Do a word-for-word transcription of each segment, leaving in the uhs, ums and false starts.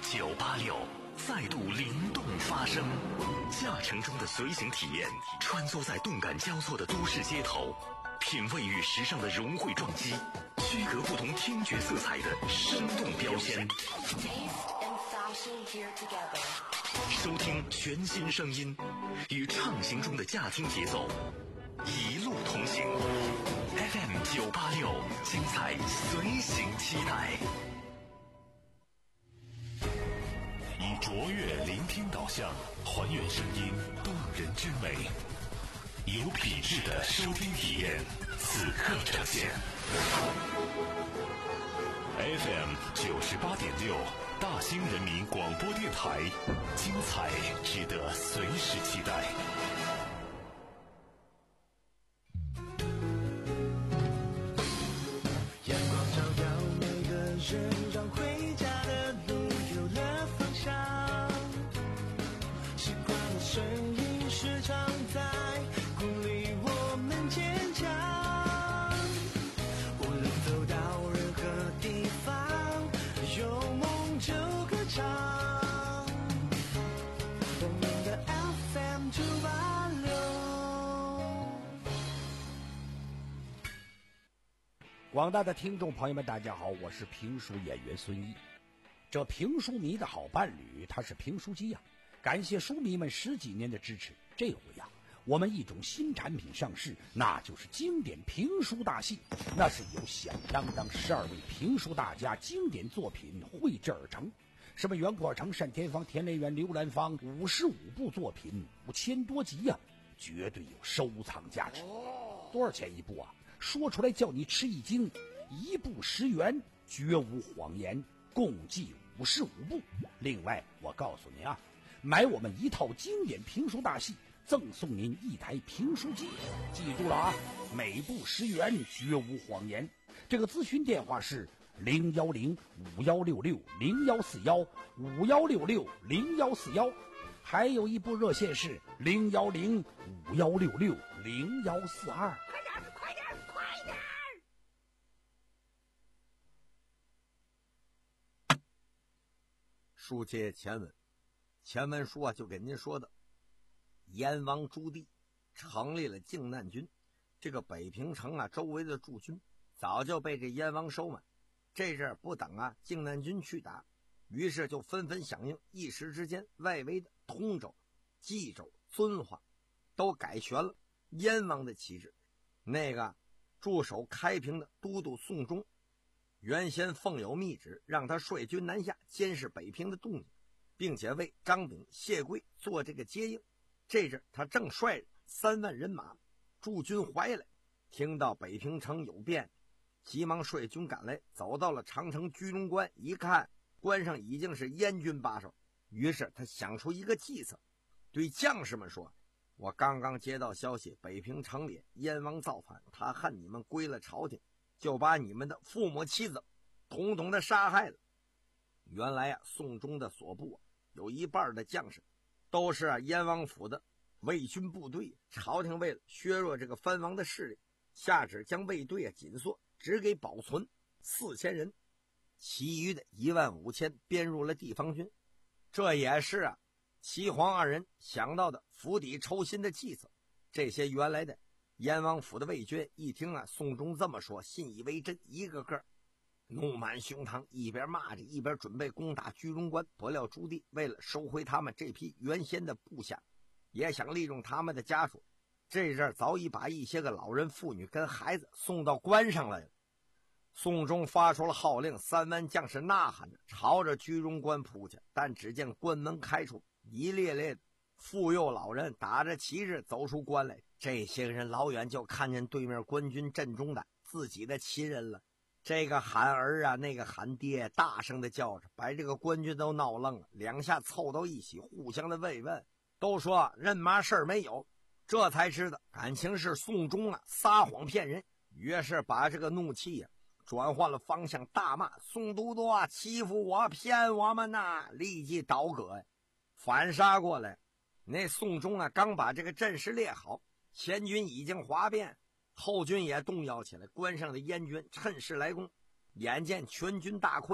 九八六再度灵动发声，驾乘中的随行体验，穿梭在动感交错的都市街头，品味与时尚的融汇撞击，区隔不同听觉色彩的生动标签。收听全新声音，与畅行中的驾听节奏，一路同行。F M 九八六，精彩随行期待。以卓越聆听导向，还原声音动人之美，有品质的收听体验，此刻呈现。F M 九十八点六，大兴人民广播电台，精彩值得随时期待。 阳光照耀每个人，让回家的路有了方向。习惯的声音时常在鼓励我们坚强。无论走到任何地方，有梦就歌唱。我们的 F M 九八六。 广大的听众朋友们，大家好，我是评书演员孙一。这评书迷的好伴侣，他是评书机呀、啊。感谢书迷们十几年的支持，这回呀、啊，我们一种新产品上市，那就是经典评书大戏。那是由响当当十二位评书大家经典作品绘制而成，什么袁阔成、单田芳、田连元、刘兰芳，五十五部作品，五千多集呀、啊，绝对有收藏价值。多少钱一部啊？说出来叫你吃一惊，一部十元，绝无谎言，共计五十五部。另外我告诉您啊，买我们一套经典评书大戏，赠送您一台评书机。记住了啊，每部十元，绝无谎言。这个咨询电话是零幺零五幺六六零幺四幺五幺六六零幺四幺，还有一部热线是零幺零五幺六六零幺四二。 快点，快点，快点！ 书接前文，前文书啊就给您说的，燕王朱棣成立了靖难军，这个北平城啊周围的驻军早就被这燕王收买，这阵不等啊靖难军去打，于是就纷纷响应，一时之间外围的通州、冀州、遵化都改选了燕王的旗帜。那个驻守开平的都督宋忠原先奉有密旨，让他率军南下监视北平的动静，并且为张炳、谢贵做这个接应。这阵他正率三万人马驻军怀来，听到北平城有变，急忙率军赶来，走到了长城居中关，一看关上已经是燕军把守，于是他想出一个计策，对将士们说，我刚刚接到消息，北平城里燕王造反，他恨你们归了朝廷，就把你们的父母妻子统统的杀害了。原来啊，宋忠的所部、啊、有一半的将士都是啊燕王府的卫军部队，朝廷为了削弱这个藩王的势力，下旨将卫队啊紧缩，只给保存四千人，其余的一万五千编入了地方军。这也是啊齐黄二人想到的釜底抽薪的计策。这些原来的燕王府的卫军一听啊宋忠这么说，信以为真，一个个怒满胸膛，一边骂着一边准备攻打居中关。不料朱棣为了收回他们这批原先的部下，也想利用他们的家属，这阵早已把一些个老人妇女跟孩子送到关上来了。宋忠发出了号令，三万将士呐喊着朝着居中关扑去，但只见关门开处，一列列的妇幼老人打着旗帜走出关来。这些人老远就看见对面官军阵中的自己的亲人了，这个喊儿啊，那个喊爹，大声的叫着，把这个官军都闹愣了，两下凑到一起，互相的慰问，都说认嘛事儿没有。这才知道感情是宋忠啊撒谎骗人，于是把这个怒气啊转换了方向，大骂宋都督啊欺负我，骗我们呐、啊！立即倒戈呀，反杀过来。那宋忠啊刚把这个阵势列好，前军已经哗变，后军也动摇起来，关上的燕军趁势来攻。眼见全军大溃，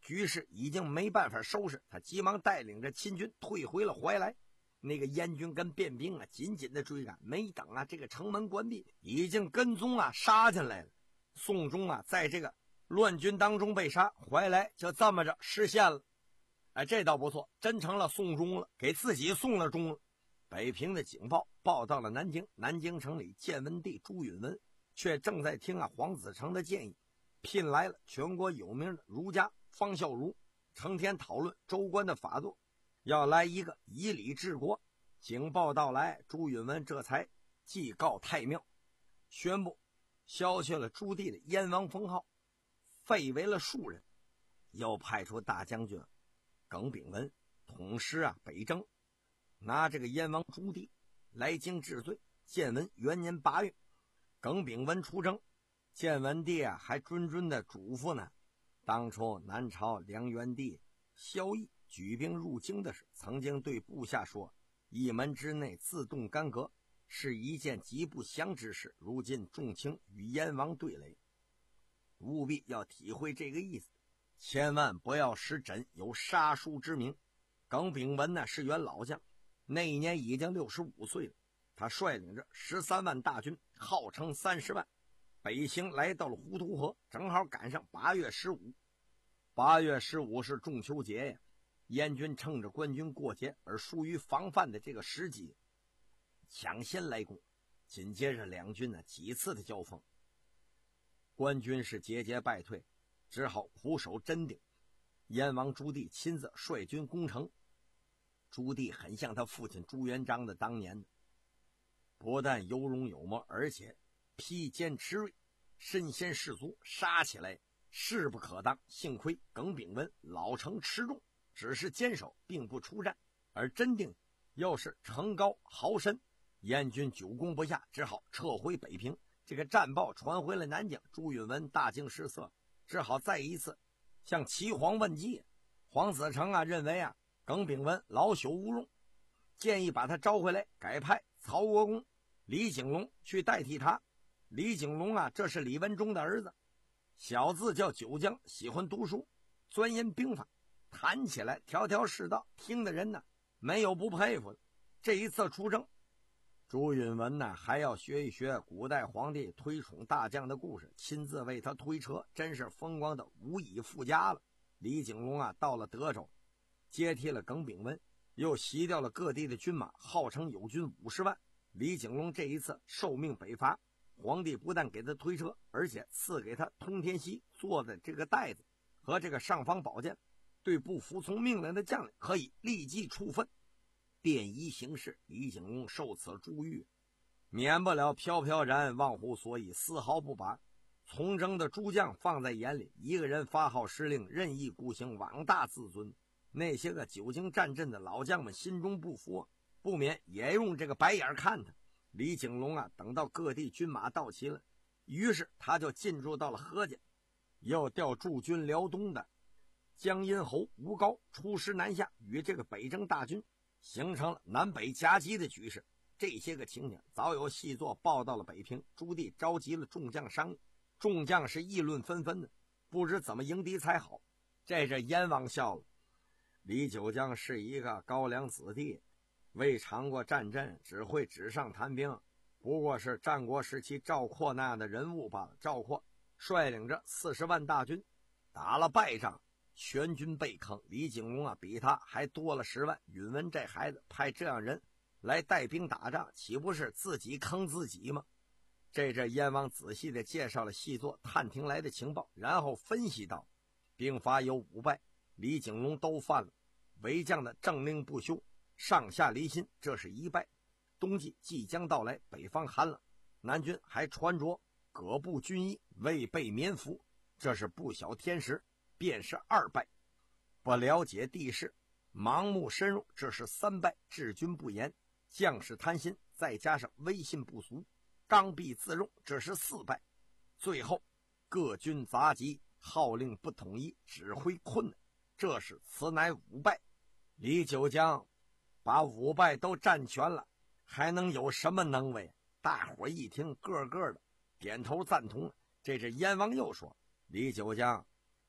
局势已经没办法收拾，他急忙带领着秦军退回了怀来。那个燕军跟便兵啊紧紧的追赶，没等啊这个城门关闭，已经跟踪啊杀进来了。宋忠啊在这个乱军当中被杀，怀来就这么着实现了。哎，这倒不错，真成了宋忠了，给自己送了终了。北平的警报报到了南京，南京城里建文帝朱允文却正在听啊黄子成的建议，聘来了全国有名的儒家方孝孺，成天讨论州官的法度，要来一个以礼治国。警报到来，朱允文这才祭告太庙，宣布削去了朱棣的燕王封号，废为了庶人，又派出大将军耿炳文统师啊北征，拿这个燕王朱棣来京治罪。建文元年八月，耿炳文出征，建文帝啊还谆谆的嘱咐呢，当初南朝梁元帝萧绎举兵入京的时，曾经对部下说，一门之内自动干戈，是一件极不祥之事，如今众卿与燕王对垒，务必要体会这个意思，千万不要使朕有杀书之名。耿炳文呢是员老将，那一年已经六十五岁了，他率领着十三万大军，号称三十万，北行来到了滹沱河，正好赶上八月十五。八月十五是中秋节呀，燕军趁着官军过节而疏于防范的这个时机，抢先来攻。紧接着两军呢几次的交锋，官军是节节败退，只好苦守真定。燕王朱棣亲自率军攻城。朱棣很像他父亲朱元璋的当年，不但有勇有谋，而且披坚持锐，身先士卒，杀起来势不可当。幸亏耿炳文老成持重，只是坚守，并不出战，而真定又是城高壕深，燕军久攻不下，只好撤回北平。这个战报传回了南京，朱允文大惊失色，只好再一次向齐皇问计。黄子成啊认为啊耿炳文老朽无用，建议把他招回来，改派曹国公李景龙去代替他。李景龙啊这是李文忠的儿子，小字叫九江，喜欢读书，钻研兵法，谈起来条条是道，听的人呢没有不佩服的。这一次出征，朱允文呢还要学一学古代皇帝推崇大将的故事，亲自为他推车，真是风光的无以复加了。李景龙啊到了德州，接替了耿炳文，又袭掉了各地的军马，号称有军五十万。李景龙这一次受命北伐，皇帝不但给他推车，而且赐给他通天锡做的这个袋子和这个尚方宝剑，对不服从命令的将领可以立即处分。便衣行事，李景龙受此珠玉，免不了飘飘然，忘乎所以，丝毫不把从征的诸将放在眼里，一个人发号施令，任意孤行，妄大自尊。那些个久经战阵的老将们心中不服，不免也用这个白眼看他。李景龙啊等到各地军马到齐了，于是他就进入到了河间，又调驻军辽东的江阴侯吴高出师南下，与这个北征大军形成了南北夹击的局势。这些个情景早有细作报到了北平，朱棣召集了众将商议，众将是议论纷纷的，不知怎么迎敌才好。这是燕王笑了，李九江是一个高粱子弟，未尝过战阵，只会纸上谈兵，不过是战国时期赵括那样的人物罢了。赵括率领着四十万大军打了败仗，全军被坑。李景龙啊比他还多了十万，允文这孩子派这样人来带兵打仗，岂不是自己坑自己吗？这这燕王仔细地介绍了细作探听来的情报，然后分析到兵法有五败，李景龙都犯了。为将的政令不修，上下离心，这是一败。冬季即将到来，北方寒冷，南军还穿着葛布军衣，未备棉服，这是不晓天时，便是二败。不了解地势，盲目深入，这是三败。治军不严，将士贪心，再加上威信不俗，刚愎自用，这是四败。最后各军杂集，号令不统一，指挥困难，这是此乃五败。李九江把五败都占全了，还能有什么能为？大伙一听，个个的点头赞同。这是燕王又说，李九江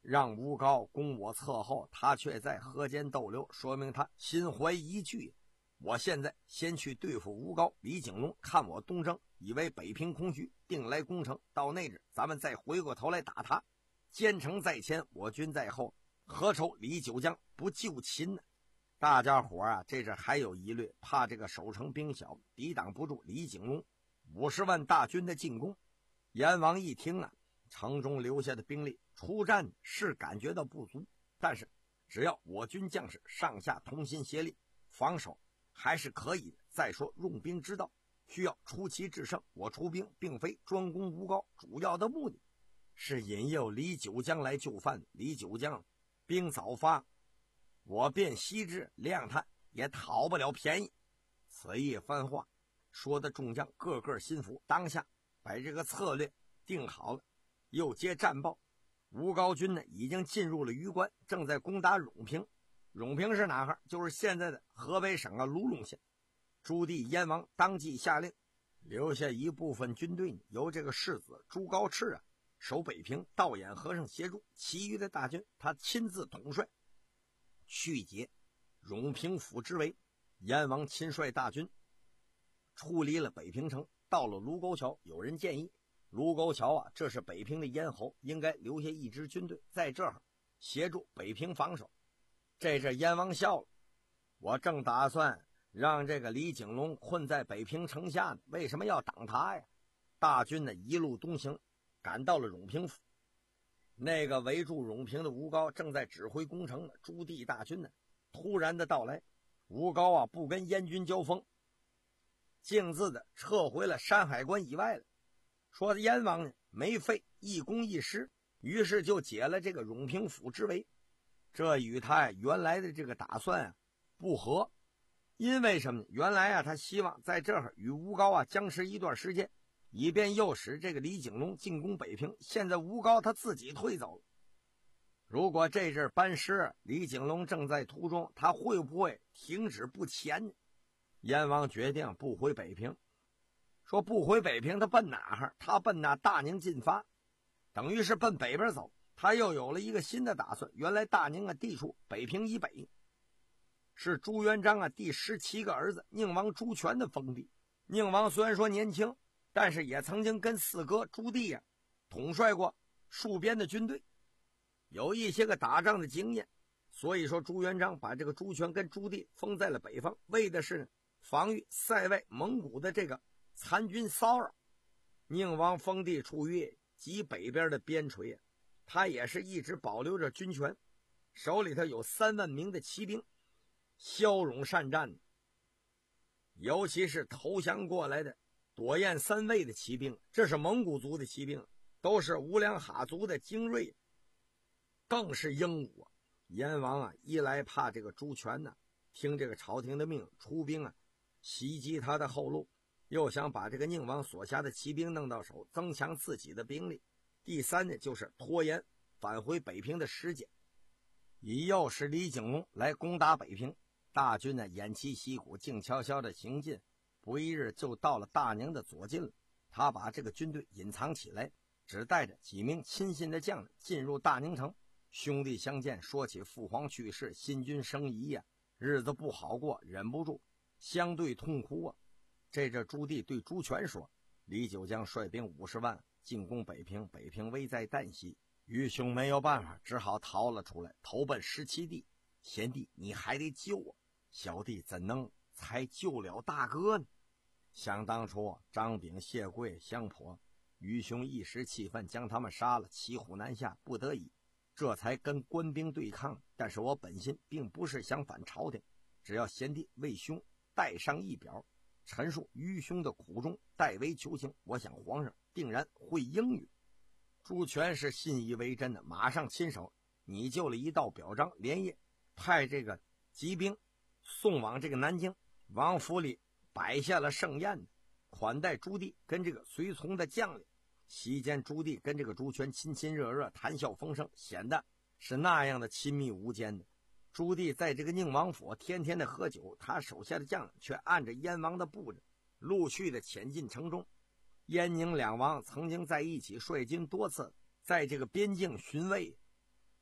让吴高攻我侧后，他却在河间逗留，说明他心怀疑惧。我现在先去对付吴高、李景龙，看我东征，以为北平空虚，定来攻城。到那日，咱们再回过头来打他。坚城在前，我军在后，何愁李九江不救秦呢？大家伙啊，这是还有疑虑，怕这个守城兵小，抵挡不住李景龙五十万大军的进攻。燕王一听啊，城中留下的兵力出战是感觉到不足，但是只要我军将士上下同心协力，防守还是可以的。再说用兵之道需要出奇制胜，我出兵并非专攻吴高，主要的目的是引诱李九江来就范。李九江兵早发，我便西至，谅他也讨不了便宜。此一番话说的众将个个心服，当下把这个策略定好了。又接战报，吴高军呢已经进入了榆关，正在攻打永平。永平是哪哈？就是现在的河北省啊卢龙县。朱棣燕王当即下令，留下一部分军队由这个世子朱高炽啊守北平，道衍和尚协助，其余的大军他亲自统帅，去解永平府之围。燕王亲率大军出离了北平城，到了卢沟桥，有人建议卢沟桥啊，这是北平的咽喉，应该留下一支军队在这儿协助北平防守。这是燕王笑了，我正打算让这个李景龙困在北平城下呢，为什么要挡他呀？大军呢一路东行，赶到了永平府。那个围住永平的吴高正在指挥攻城呢。朱棣大军呢突然的到来，吴高啊不跟燕军交锋，径自的撤回了山海关以外了。说燕王呢没费一攻一失，于是就解了这个永平府之围。这与他原来的这个打算啊不合，因为什么呢？原来啊他希望在这儿与吴高啊僵持一段时间，以便诱使这个李景龙进攻北平。现在吴高他自己退走了，如果这阵班师，李景龙正在途中，他会不会停止不前呢？燕王决定不回北平。说不回北平，他奔哪儿？他奔那大宁进发，等于是奔北边走。他又有了一个新的打算。原来大宁啊地处北平以北，是朱元璋啊第十七个儿子宁王朱权的封地。宁王虽然说年轻，但是也曾经跟四哥朱棣啊统帅过戍边的军队，有一些个打仗的经验。所以说朱元璋把这个朱权跟朱棣封在了北方，为的是防御塞外蒙古的这个残军骚扰。宁王封地处于极北边的边陲，他也是一直保留着军权，手里头有三万名的骑兵，骁勇善战，尤其是投降过来的朵雁三卫的骑兵，这是蒙古族的骑兵，都是乌梁哈族的精锐，更是英武。燕王啊一来怕这个朱权呢听这个朝廷的命出兵啊袭击他的后路，又想把这个宁王所辖的骑兵弄到手，增强自己的兵力。第三呢就是拖延返回北平的时间，以诱使李景龙来攻打北平。大军呢偃旗息鼓，静悄悄的行进，不一日就到了大宁的左近了。他把这个军队隐藏起来，只带着几名亲信的将领进入大宁城。兄弟相见，说起父皇去世，新君生疑呀、啊，日子不好过，忍不住相对痛哭啊。这这朱棣对朱权说，李九江率兵五十万进攻北平，北平危在旦夕，愚兄没有办法，只好逃了出来，投奔十七弟。贤弟你还得救我，小弟怎能才救了大哥呢？想当初张炳、谢贵、相婆，愚兄一时气愤将他们杀了，骑虎难下，不得已这才跟官兵对抗。但是我本心并不是想反朝廷，只要贤弟为兄带上一表，陈述愚兄的苦衷，代为求情，我想皇上定然会应允。朱权是信以为真的，马上亲手拟就了一道表彰，连夜派这个骑兵送往这个南京。王府里摆下了盛宴，款待朱棣跟这个随从的将领。席间朱棣跟这个朱权亲亲热热，谈笑风生，显得是那样的亲密无间的。朱棣在这个宁王府天天的喝酒，他手下的将领却按着燕王的布置陆续的潜进城中。燕宁两王曾经在一起率军多次，在这个边境巡卫，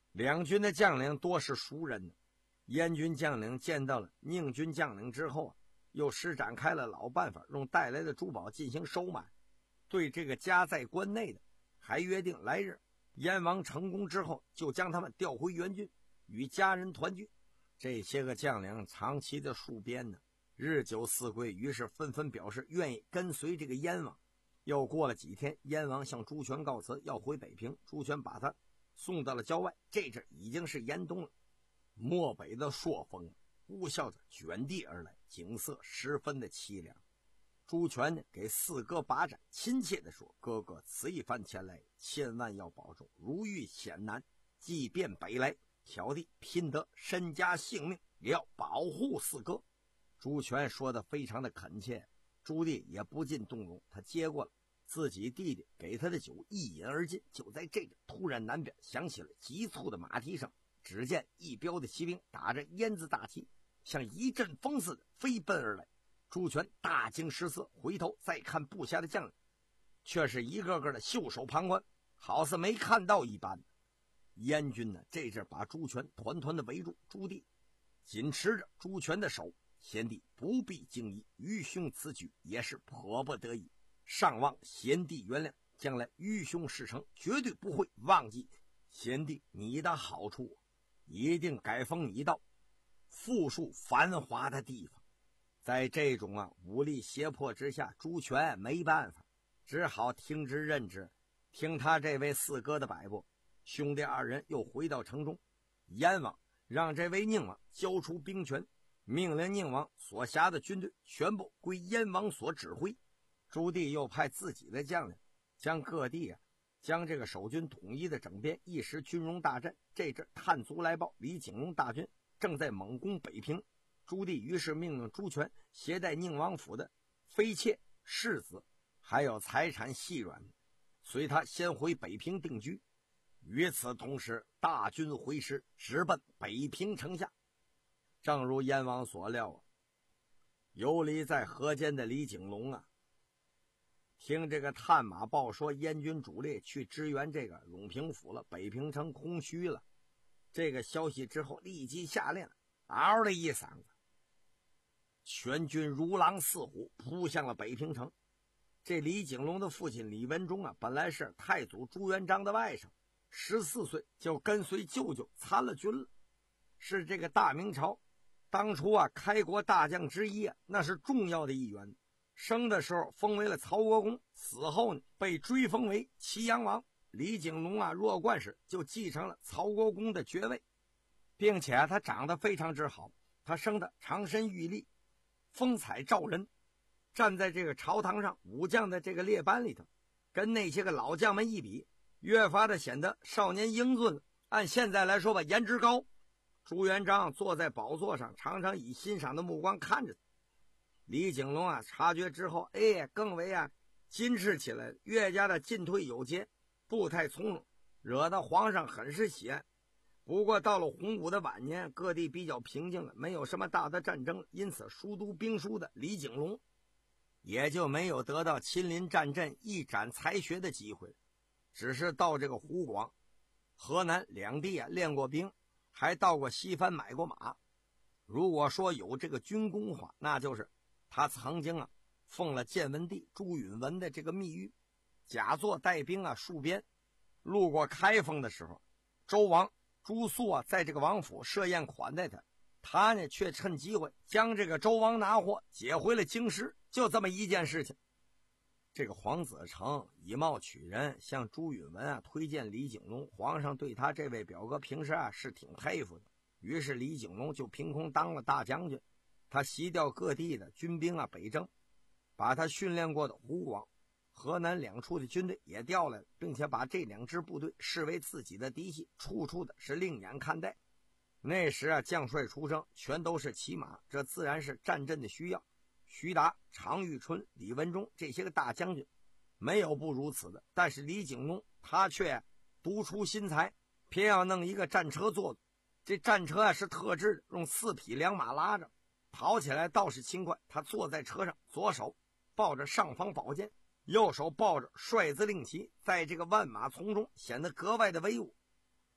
两军的将领多是熟人呢。燕军将领见到了宁军将领之后啊，又施展开了老办法，用带来的珠宝进行收买。对这个家在关内的，还约定来日燕王成功之后，就将他们调回原军，与家人团聚。这些个将领长期的戍边呢，日久思归，于是纷纷表示愿意跟随这个燕王。又过了几天，燕王向朱权告辞，要回北平。朱权把他送到了郊外。这阵已经是严冬了，漠北的朔风呼啸着卷地而来，景色十分的凄凉。朱权呢，给四哥把盏，亲切地说：“哥哥此一番前来，千万要保重，如遇险难，即便北来，小弟拼得身家性命，也要保护四哥。”朱权说的非常的恳切，朱棣也不禁动容。他接过了自己弟弟给他的酒，一饮而尽。就在这个突然南边响起了急促的马蹄声，只见一彪的骑兵打着燕字大旗，像一阵风似的飞奔而来。朱权大惊失色，回头再看部下的将领，却是一个个的袖手旁观，好似没看到一般。燕军呢，这阵把朱权团团的围住。朱棣紧持着朱权的手：“贤弟不必惊疑，愚兄此举也是迫不得已，尚望贤弟原谅，将来愚兄事成，绝对不会忘记贤弟你的好处，一定改封你到富庶繁华的地方。”在这种啊武力胁迫之下，朱权没办法，只好听之任之，听他这位四哥的摆布。兄弟二人又回到城中，燕王让这位宁王交出兵权，命令宁王所辖的军队全部归燕王所指挥。朱棣又派自己的将领将各地啊将这个守军统一的整编，一时军容大振。这阵探卒来报，李景隆大军正在猛攻北平。朱棣于是命令朱权携带宁王府的妃妾、世子，还有财产细软，随他先回北平定居。与此同时，大军回师，直奔北平城下。正如燕王所料啊，游离在河间的李景隆啊，听这个探马报说燕军主力去支援这个永平府了，北平城空虚了。这个消息之后，立即下令，嗷的一嗓子，全军如狼似虎扑向了北平城。这李景隆的父亲李文忠啊，本来是太祖朱元璋的外甥，十四岁就跟随舅舅参了军了，是这个大明朝当初啊开国大将之一啊，那是重要的一员。生的时候封为了曹国公，死后呢被追封为祁阳王。李景隆啊弱冠时就继承了曹国公的爵位，并且啊他长得非常之好，他生得长身玉立，风采照人，站在这个朝堂上武将的这个列班里头，跟那些个老将们一比，越发的显得少年英俊了。按现在来说吧，颜值高。朱元璋坐在宝座上，常常以欣赏的目光看着他。李景隆啊察觉之后，哎，更为啊矜持起来，越加的进退有节，步态从容，惹得皇上很是喜爱。不过到了洪武的晚年，各地比较平静了，没有什么大的战争，因此熟读兵书的李景隆也就没有得到亲临战阵一展才学的机会，只是到这个湖广、河南两地啊练过兵，还到过西番买过马。如果说有这个军功话，那就是他曾经啊奉了建文帝朱允文的这个密谕，假作带兵啊戍边。路过开封的时候，周王朱肃啊在这个王府设宴款待他，他呢却趁机会将这个周王拿货解回了京师，就这么一件事情。这个黄子成以貌取人，向朱允文啊推荐李景隆，皇上对他这位表哥平时啊是挺佩服的，于是李景隆就凭空当了大将军。他袭调各地的军兵啊北征，把他训练过的湖广、河南两处的军队也调来了，并且把这两支部队视为自己的嫡系，处处的是另眼看待。那时啊将帅出征全都是骑马，这自然是战阵的需要。徐达、常遇春、李文忠这些个大将军没有不如此的，但是李景隆他却独出心裁，偏要弄一个战车做的。这战车啊是特制的，用四匹良马拉着，跑起来倒是轻快。他坐在车上，左手抱着尚方宝剑，右手抱着帅字令旗，在这个万马丛中显得格外的威武。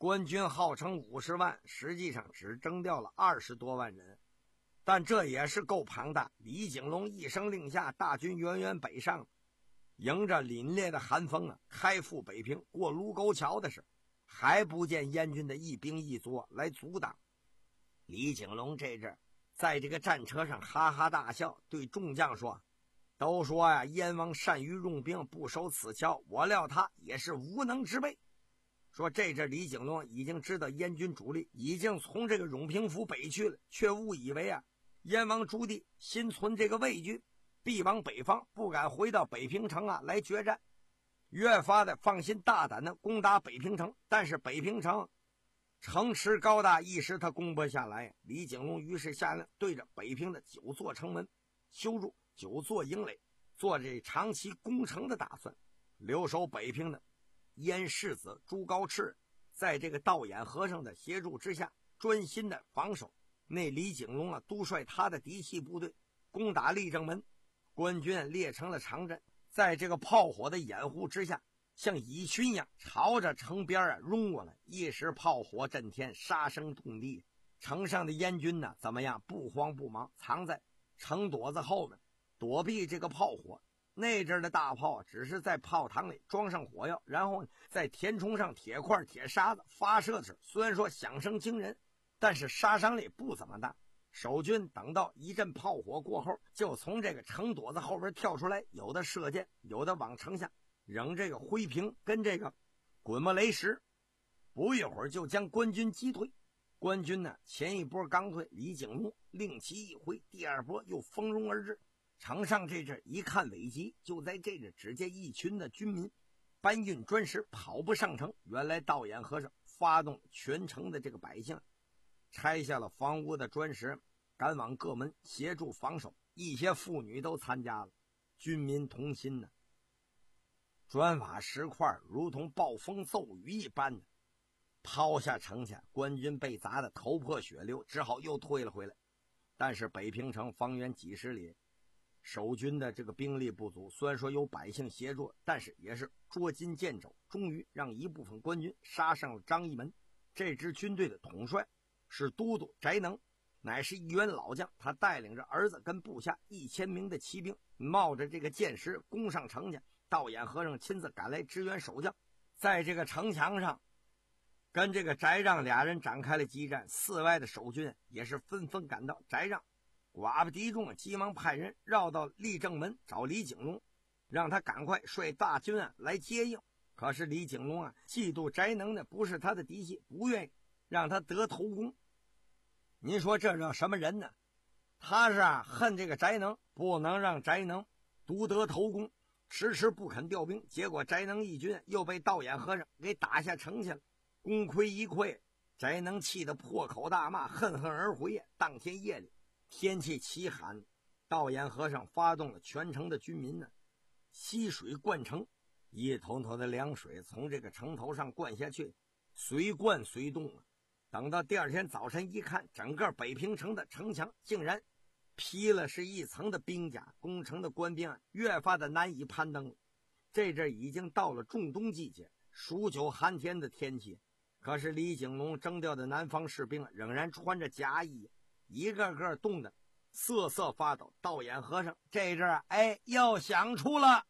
官军号称五十万，实际上只征调了二十多万人，但这也是够庞大。李景龙一声令下，大军源源北上，迎着凛冽的寒风啊，开赴北平。过卢沟桥的时，还不见燕军的一兵一卒来阻挡。李景龙这阵在这个战车上哈哈大笑，对众将说：“都说呀，燕王善于用兵，不守此桥，我料他也是无能之辈。”说这阵李景龙已经知道燕军主力已经从这个永平府北去了，却误以为啊，燕王朱棣心存这个畏惧，必往北方，不敢回到北平城啊来决战，越发的放心大胆的攻打北平城。但是北平城城池高大，一时他攻不下来。李景龙于是下令对着北平的九座城门修筑九座营垒，做这长期攻城的打算。留守北平的燕世子朱高炽在这个道眼和尚的协助之下，专心的防守。那李景龙啊，督率他的嫡系部队攻打立正门，官军列成了长阵，在这个炮火的掩护之下，像蚁群一样朝着城边啊冲过来。一时炮火震天，杀声动地。城上的燕军呢，怎么样？不慌不忙，藏在城垛子后面，躲避这个炮火。那阵的大炮只是在炮膛里装上火药，然后在填充上铁块铁沙子，发射时虽然说响声惊人，但是杀伤力不怎么大。守军等到一阵炮火过后，就从这个城垛子后边跳出来，有的射箭，有的往城下扔这个灰瓶跟这个滚木雷石，不一会儿就将官军击退。官军呢，前一波刚退，李景龙令旗一挥，第二波又蜂拥而至。城上这阵一看危急，就在这阵只见一群的军民搬运砖石跑不上城。原来道眼和尚发动全城的这个百姓，拆下了房屋的砖石，赶往各门协助防守。一些妇女都参加了，军民同心呢。砖瓦石块如同暴风骤雨一般的抛下城下，官军被砸得头破血流，只好又退了回来。但是北平城方圆几十里，守军的这个兵力不足，虽然说有百姓协助，但是也是捉襟见肘，终于让一部分官军杀上了张义门。这支军队的统帅是都督翟能，乃是一员老将，他带领着儿子跟部下一千名的骑兵，冒着这个箭石攻上城去。道眼和尚亲自赶来支援守将，在这个城墙上跟这个翟让俩人展开了激战。寺外的守军也是纷纷赶到，翟让寡不敌众，急忙派人绕到立正门找李景龙，让他赶快率大军啊来接应。可是李景龙啊嫉妒翟能的不是他的嫡系，不愿意让他得头功。您说这叫什么人呢？他是啊恨这个翟能，不能让翟能独得头功，迟迟不肯调兵。结果翟能义军又被道眼和尚给打下城去了，功亏一篑。翟能气得破口大骂，恨恨而回。当天夜里天气奇寒，道眼和尚发动了全城的军民呢，溪水灌城，一桶桶的凉水从这个城头上灌下去，随灌随动啊。等到第二天早晨一看，整个北平城的城墙竟然披了是一层的兵甲，攻城的官兵啊越发的难以攀登。这阵已经到了仲冬季节，数九寒天的天气，可是李景龙征调的南方士兵仍然穿着甲衣，一个个冻得瑟瑟发抖。道眼和尚这阵儿哎又想出了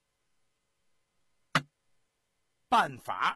办法。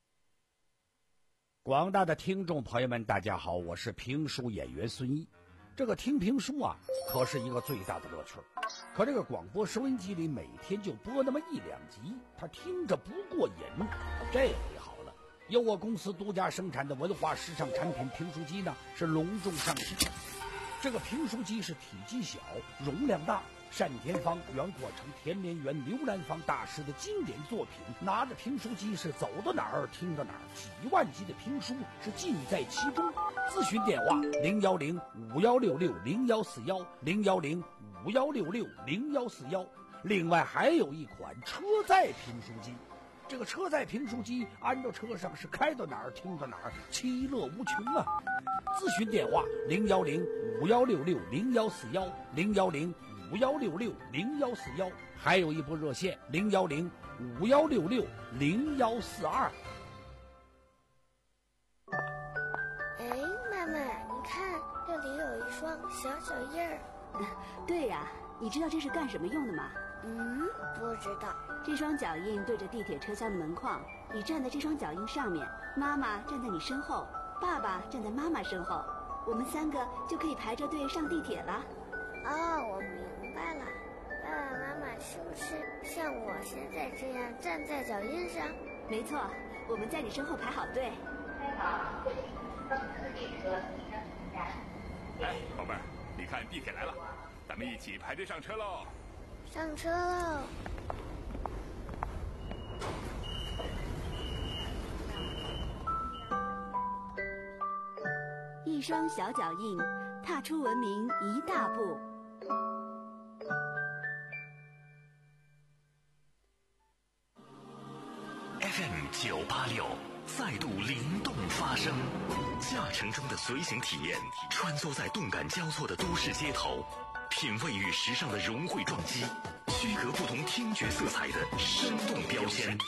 广大的听众朋友们大家好，我是评书演员孙一。这个听评书啊可是一个最大的乐趣，可这个广播收音机里每天就播那么一两集，他听着不过瘾。这回好了，由我公司独家生产的文化时尚产品评书机呢是隆重上市。这个评书机是体积小，容量大，单田芳、袁国成、田连元、刘兰芳大师的经典作品，拿着评书机是走到哪儿听到哪儿，几万集的评书是尽在其中。咨询电话零幺零五幺六六零幺四幺零幺零五幺六六零幺四幺。另外还有一款车载评书机，这个车载评书机安到车上是开到哪儿听到哪儿，其乐无穷啊！咨询电话零幺零五幺六六零幺四幺零幺零五幺六六零幺四幺，还有一部热线零幺零五幺六六零幺四二。 看，这里有一双小脚印儿。 对呀、啊，你知道这是干什么用的吗？ 嗯，不知道。 这双脚印对着地铁车厢的门框，你站在这双脚印上面，妈妈站在你身后，爸爸站在妈妈身后，我们三个就可以排着队上地铁了。 哦，我明白了。爸爸妈妈是不是像我现在这样站在脚印上？ 没错，我们在你身后排好队。 开往四地车一站站。 哎，宝贝儿，你看地铁来了，咱们一起排队上车喽！ 上车喽！ 一双小脚印，踏出文明一大步。 F M 九八六再度灵动发声，驾乘中的随行体验，穿梭在动感交错的都市街头，品味与时尚的融汇撞击，区隔不同听觉色彩的生动标签。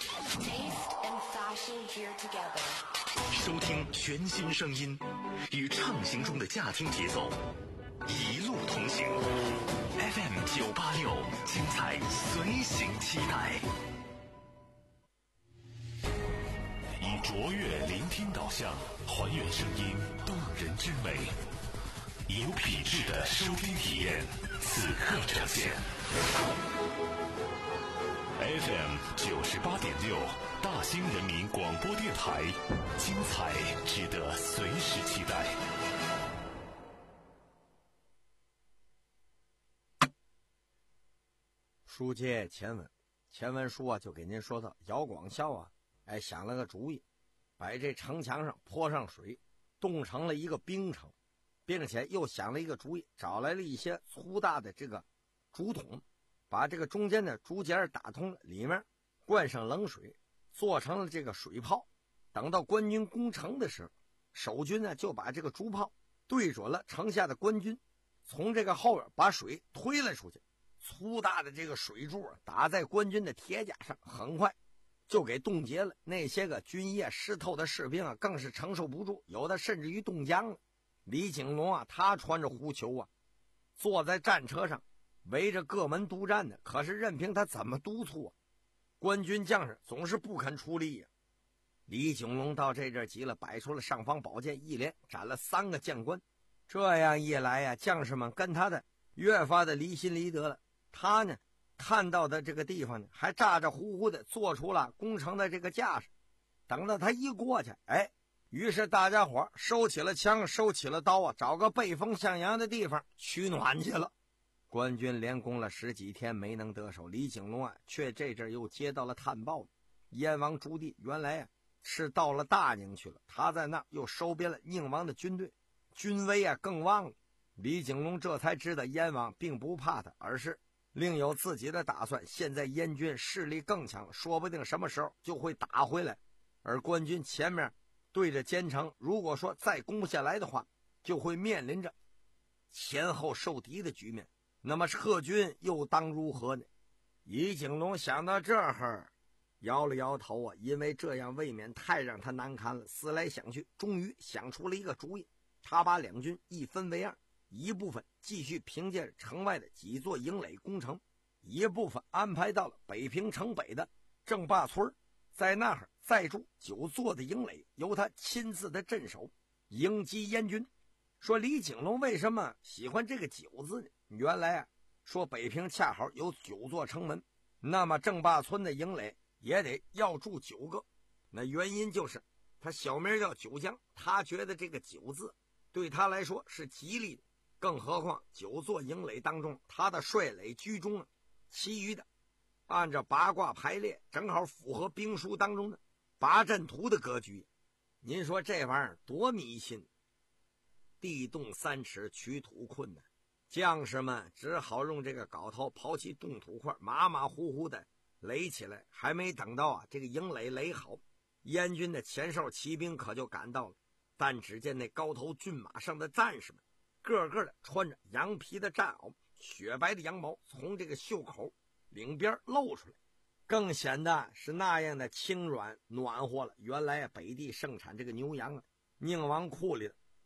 收听全新声音，与畅行中的驾听节奏，一路同行。F M 九八六，精彩随行期待。以卓越聆听导向，还原声音动人之美，以有品质的收听体验，此刻呈现。F M 九十八点六，大兴人民广播电台，精彩值得随时期待。 书接前文，前文书啊就给您说到，姚广孝啊，哎想了个主意，把这城墙上泼上水，冻成了一个冰城，并且又想了一个主意，找来了一些粗大的这个竹筒，把这个中间的竹节打通了，里面灌上冷水，做成了这个水炮。等到官军攻城的时候，守军呢就把这个竹炮对准了城下的官军，从这个后边把水推了出去。粗大的这个水柱打在官军的铁甲上，很快就给冻结了。那些个军液湿透的士兵啊，更是承受不住，有的甚至于冻僵了。李景龙啊，他穿着狐裘啊，坐在战车上，围着各门督战呢。可是任凭他怎么督促啊，官军将士总是不肯出力呀、啊。李景龙到这阵急了，摆出了尚方宝剑，一连斩了三个将官。这样一来呀、啊，将士们跟他的越发的离心离德了。他呢，看到的这个地方呢，还咋咋呼呼的做出了攻城的这个架势。等到他一过去，哎，于是大家伙收起了枪，收起了刀啊，找个背风向阳的地方取暖去了。官军连攻了十几天没能得手，李景龙啊，却这阵又接到了探报，燕王朱棣原来啊是到了大宁去了，他在那又收编了宁王的军队，军威啊更旺了。李景龙这才知道燕王并不怕他，而是另有自己的打算。现在燕军势力更强，说不定什么时候就会打回来，而官军前面对着坚城，如果说再攻不下来的话，就会面临着前后受敌的局面。那么撤军又当如何呢？李景龙想到这儿，摇了摇头啊，因为这样未免太让他难堪了。思来想去，终于想出了一个主意。他把两军一分为二，一部分继续凭借城外的几座营垒攻城，一部分安排到了北平城北的郑坝村，在那儿再筑九座的营垒，由他亲自的镇守，迎击燕军。说李景龙为什么喜欢这个九字呢？原来啊，说北平恰好有九座城门，那么郑坝村的营垒也得要筑九个。那原因就是他小名叫九江，他觉得这个九字对他来说是吉利的。更何况九座营垒当中，他的帅垒居中啊，其余的按照八卦排列，正好符合兵书当中的八阵图的格局。您说这玩意儿多迷信！地动三尺，取土困难，将士们只好用这个镐头刨起冻土块，马马虎虎的垒起来。还没等到啊这个营垒垒好，燕军的前哨骑兵可就赶到了。但只见那高头骏马上的战士们，个个的穿着羊皮的战袄，雪白的羊毛从这个袖口领边露出来，更显得是那样的轻软暖和了。原来啊，北地盛产这个牛羊啊，宁王库里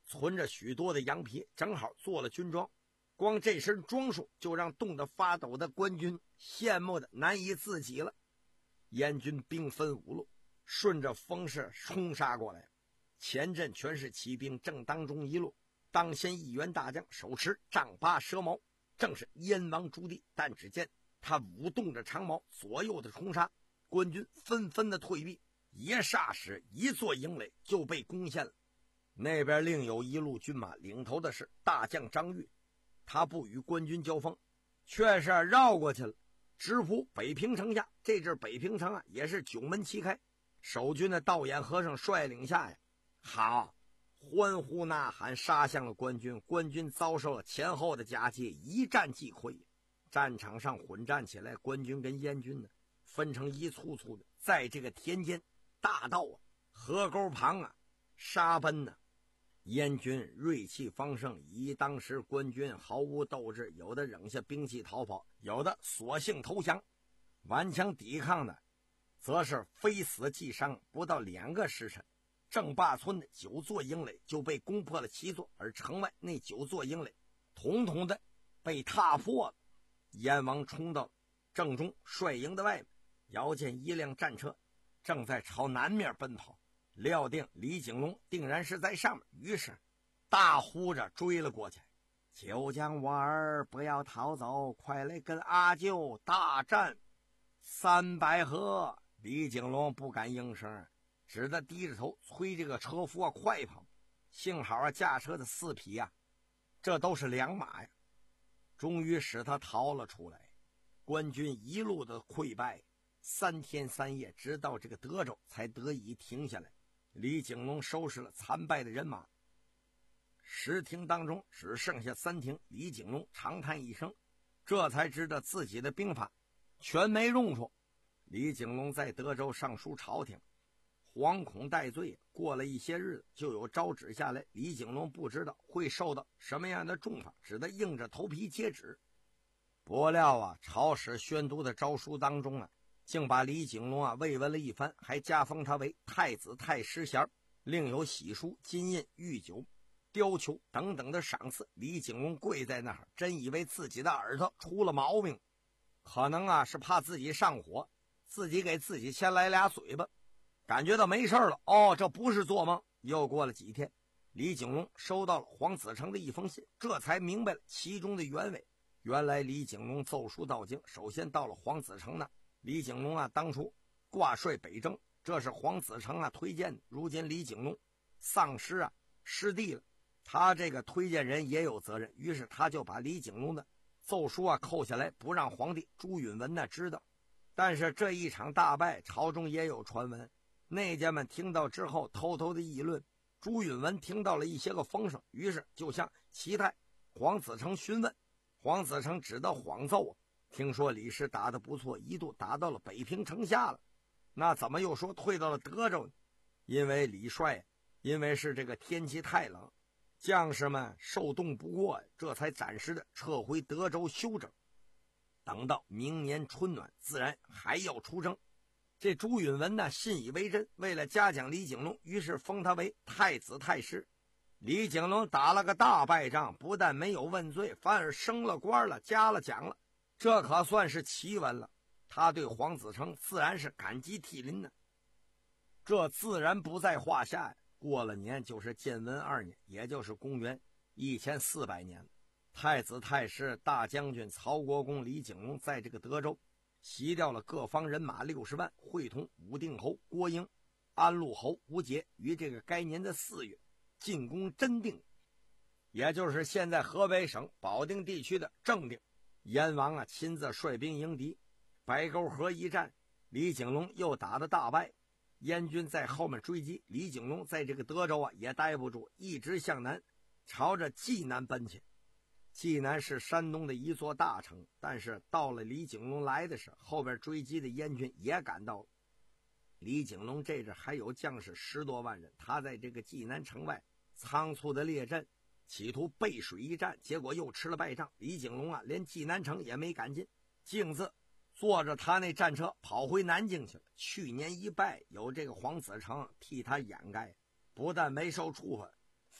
存着许多的羊皮，正好做了军装。光这身装束就让冻得发抖的官军羡慕的难以自己了。燕军兵分五路，顺着风势冲杀过来，前阵全是骑兵，正当中一路，当先一员大将手持丈八蛇矛，正是燕王朱棣。但只见他舞动着长矛，左右的冲杀，官军纷纷的退避，一霎时一座营垒就被攻陷了。那边另有一路军马，领头的是大将张玉，他不与官军交锋，却是绕过去了，直扑北平城下。这阵北平城啊，也是九门齐开，守军的道眼和尚率领下呀，好欢呼呐喊，杀向了官军。官军遭受了前后的夹击，一战即溃。战场上混战起来，官军跟燕军呢分成一簇簇的，在这个田间大道啊、河沟旁啊杀奔呢。燕军锐气方盛，以当时官军毫无斗志，有的扔下兵器逃跑，有的索性投降。顽强抵抗的则是非死即伤。不到两个时辰，正坝村的九座营垒就被攻破了七座，而城外那九座营垒统统的被踏破了。燕王冲到正中帅营的外面，遥见一辆战车正在朝南面奔跑，料定李景龙定然是在上面，于是大呼着追了过去：九将我儿不要逃走，快来跟阿舅大战三百合。李景龙不敢应声，只得低着头催这个车夫啊快跑。幸好啊驾车的四匹啊，这都是良马呀，终于使他逃了出来。官军一路的溃败，三天三夜，直到这个德州才得以停下来。李景龙收拾了残败的人马，十亭当中只剩下三亭。李景龙长叹一声，这才知道自己的兵法全没用处。李景龙在德州上书朝廷，惶恐待罪。过了一些日子，就有诏旨下来，李景龙不知道会受到什么样的重罚，只得硬着头皮接旨。不料啊，朝使宣读的诏书当中啊，竟把李景龙啊慰问了一番，还加封他为太子太师衔，另有喜书、金印、御酒、貂裘等等的赏赐。李景龙跪在那儿，真以为自己的耳朵出了毛病，可能啊是怕自己上火，自己给自己先来俩嘴巴，感觉到没事了。哦，这不是做梦。又过了几天，李景龙收到了黄子成的一封信，这才明白了其中的原委。原来李景龙奏书到京，首先到了黄子成那。李景龙啊当初挂帅北征，这是黄子成啊推荐的。如今李景龙丧失啊失地了，他这个推荐人也有责任，于是他就把李景龙的奏书啊扣下来，不让皇帝朱允文呢知道。但是这一场大败，朝中也有传闻，内监们听到之后偷偷的议论。朱允文听到了一些个风声，于是就向齐泰黄子成询问。黄子成只得谎奏啊，听说李师打得不错，一度打到了北平城下了，那怎么又说退到了德州呢？因为李帅因为是这个天气太冷，将士们受冻不过，这才暂时的撤回德州休整，等到明年春暖自然还要出征。这朱允文呢信以为真，为了嘉奖李景龙，于是封他为太子太师。李景龙打了个大败仗，不但没有问罪，反而升了官了，加了奖了，这可算是奇闻了。他对黄子成自然是感激涕零呢，这自然不在话下呀。过了年就是建文二年，也就是公元一千四百年了。太子太师大将军曹国公李景龙在这个德州袭掉了各方人马六十万，会同武定侯郭英、安陆侯吴杰，于这个该年的四月进攻真定，也就是现在河北省保定地区的正定。燕王啊亲自率兵迎敌，白沟河一战，李景龙又打得大败，燕军在后面追击，李景龙在这个德州啊也待不住，一直向南朝着济南奔去。济南是山东的一座大城，但是到了李景龙来的时候，后边追击的燕军也赶到了。李景龙这阵还有将士十多万人，他在这个济南城外仓促的列阵，企图背水一战，结果又吃了败仗。李景龙啊连济南城也没赶进，径自坐着他那战车跑回南京去了。去年一败，有这个黄子成替他掩盖，不但没受处分，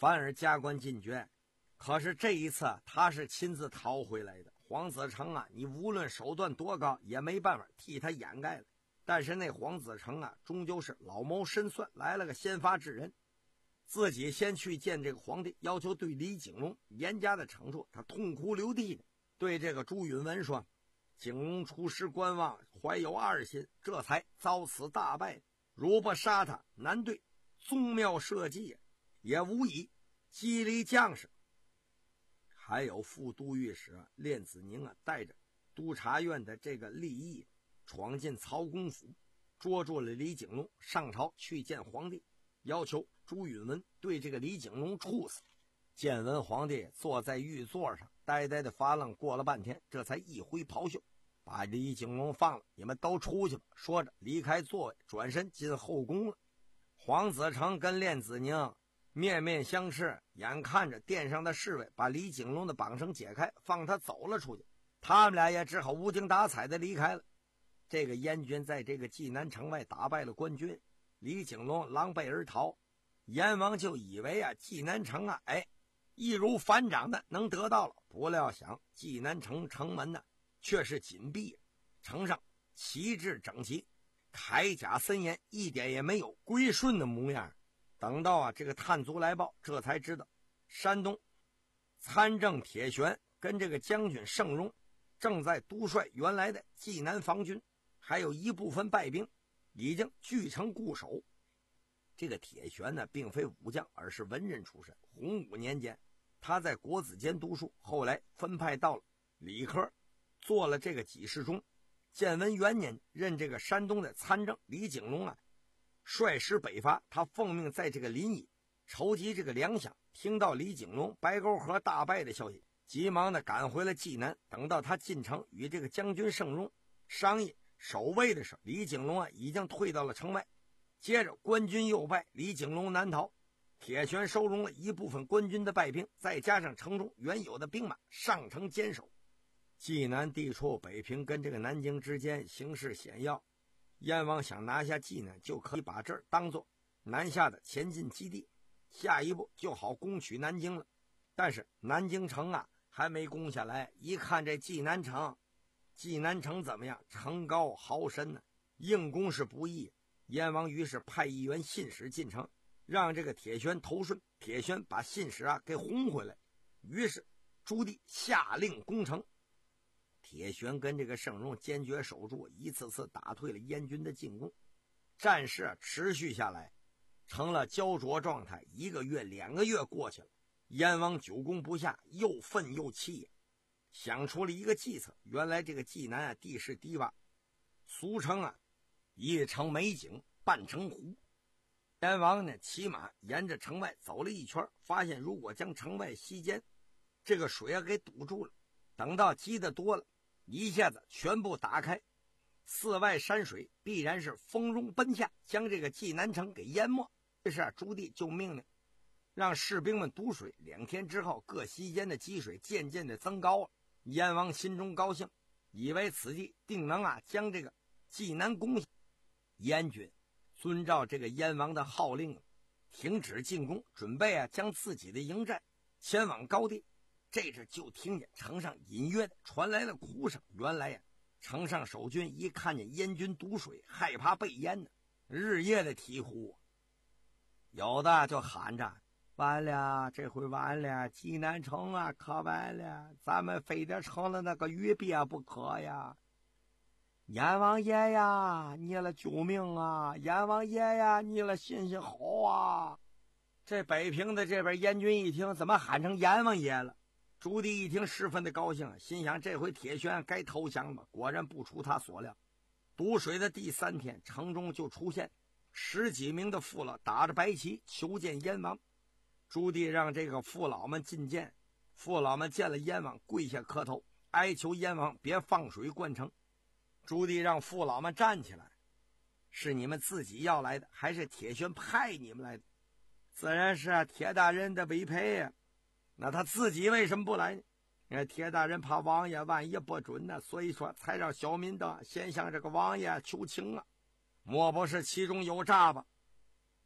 反而加官进爵。可是这一次他是亲自讨回来的，黄子成啊，你无论手段多高也没办法替他掩盖了。但是那黄子成啊，终究是老谋深算，来了个先发制人，自己先去见这个皇帝，要求对李景龙严加的惩处。他痛哭流涕的对这个朱允文说：“景龙出师观望，怀有二心，这才遭此大败。如不杀他，难对宗庙社稷，也无以激励将士。”还有副都御史练子宁啊，带着督察院的这个吏役闯进曹公府，捉住了李景龙，上朝去见皇帝，要求朱允文对这个李景龙处死。见闻皇帝坐在御座上呆呆的发愣，过了半天，这才一挥袍袖，把李景龙放了，你们都出去吧。说着离开座位，转身进后宫了。黄子成跟练子宁面面相视，眼看着殿上的侍卫把李景龙的绑绳解开，放他走了出去，他们俩也只好无精打采的离开了。这个燕军在这个济南城外打败了官军，李景龙狼狈而逃。燕王就以为啊，济南城啊，哎，易如反掌的能得到了，不料想济南城城门呢却是紧闭，城上旗帜整齐，铠甲森严，一点也没有归顺的模样。等到啊这个探卒来报，这才知道山东参政铁旋跟这个将军盛荣正在督率原来的济南防军，还有一部分败兵已经据城固守。这个铁旋呢并非武将，而是文人出身。洪武年间他在国子监读书，后来分派到了理科，做了这个给事中。建文元年任这个山东的参政，李景龙啊率师北伐，他奉命在这个临沂筹集这个粮饷。听到李景龙白沟河大败的消息，急忙的赶回了济南。等到他进城与这个将军盛荣商议守卫的时候，李景龙啊已经退到了城外。接着官军又败，李景龙南逃，铁拳收容了一部分官军的败兵，再加上城中原有的兵马，上城坚守。济南地处北平跟这个南京之间，形势险要，燕王想拿下济南，就可以把这儿当作南下的前进基地，下一步就好攻取南京了。但是南京城啊还没攻下来，一看这济南城，济南城怎么样？城高壕深呢、啊，硬攻是不易。燕王于是派一员信使进城，让这个铁宣投顺。铁宣把信使啊给轰回来。于是朱棣下令攻城。铁宣跟这个盛荣坚决守住，一次次打退了燕军的进攻。战事啊持续下来，成了焦灼状态。一个月两个月过去了，燕王久攻不下，又愤又气，想出了一个计策。原来这个济南啊地势低洼，俗称啊一城美景半城湖。燕王呢骑马沿着城外走了一圈，发现如果将城外西间这个水啊给堵住了，等到积得多了，一下子全部打开，四外山水必然是丰容奔下，将这个济南城给淹没。这事朱棣就命令让士兵们堵水。两天之后，各溪间的积水渐渐的增高了。燕王心中高兴，以为此计定能啊将这个济南攻下。燕军遵照这个燕王的号令，停止进攻，准备啊将自己的营寨前往高地。这时就听见城上隐约的传来了哭声。原来呀、啊，城上守军一看见燕军堵水，害怕被淹呢，日夜的啼哭，有的就喊着：“完了，这回完了，济南城啊，可完了，咱们非得成了那个鱼鳖不可呀！阎王爷呀，你了救命啊！阎王爷呀，你了信心好啊！”这北平的这边燕军一听，怎么喊成阎王爷了？朱棣一听十分的高兴，心想这回铁宣该投降了。果然不出他所料，堵水的第三天，城中就出现十几名的父老打着白旗求见燕王。朱棣让这个父老们觐见，父老们见了燕王，跪下磕头，哀求燕王别放水灌城。朱棣让父老们站起来：“是你们自己要来的，还是铁宣派你们来的？”“自然是铁大人的委派呀。”“那他自己为什么不来呢？”“铁大人怕王爷万一不准呢，所以说才让小民的先向这个王爷求情啊，莫不是其中有诈吧？”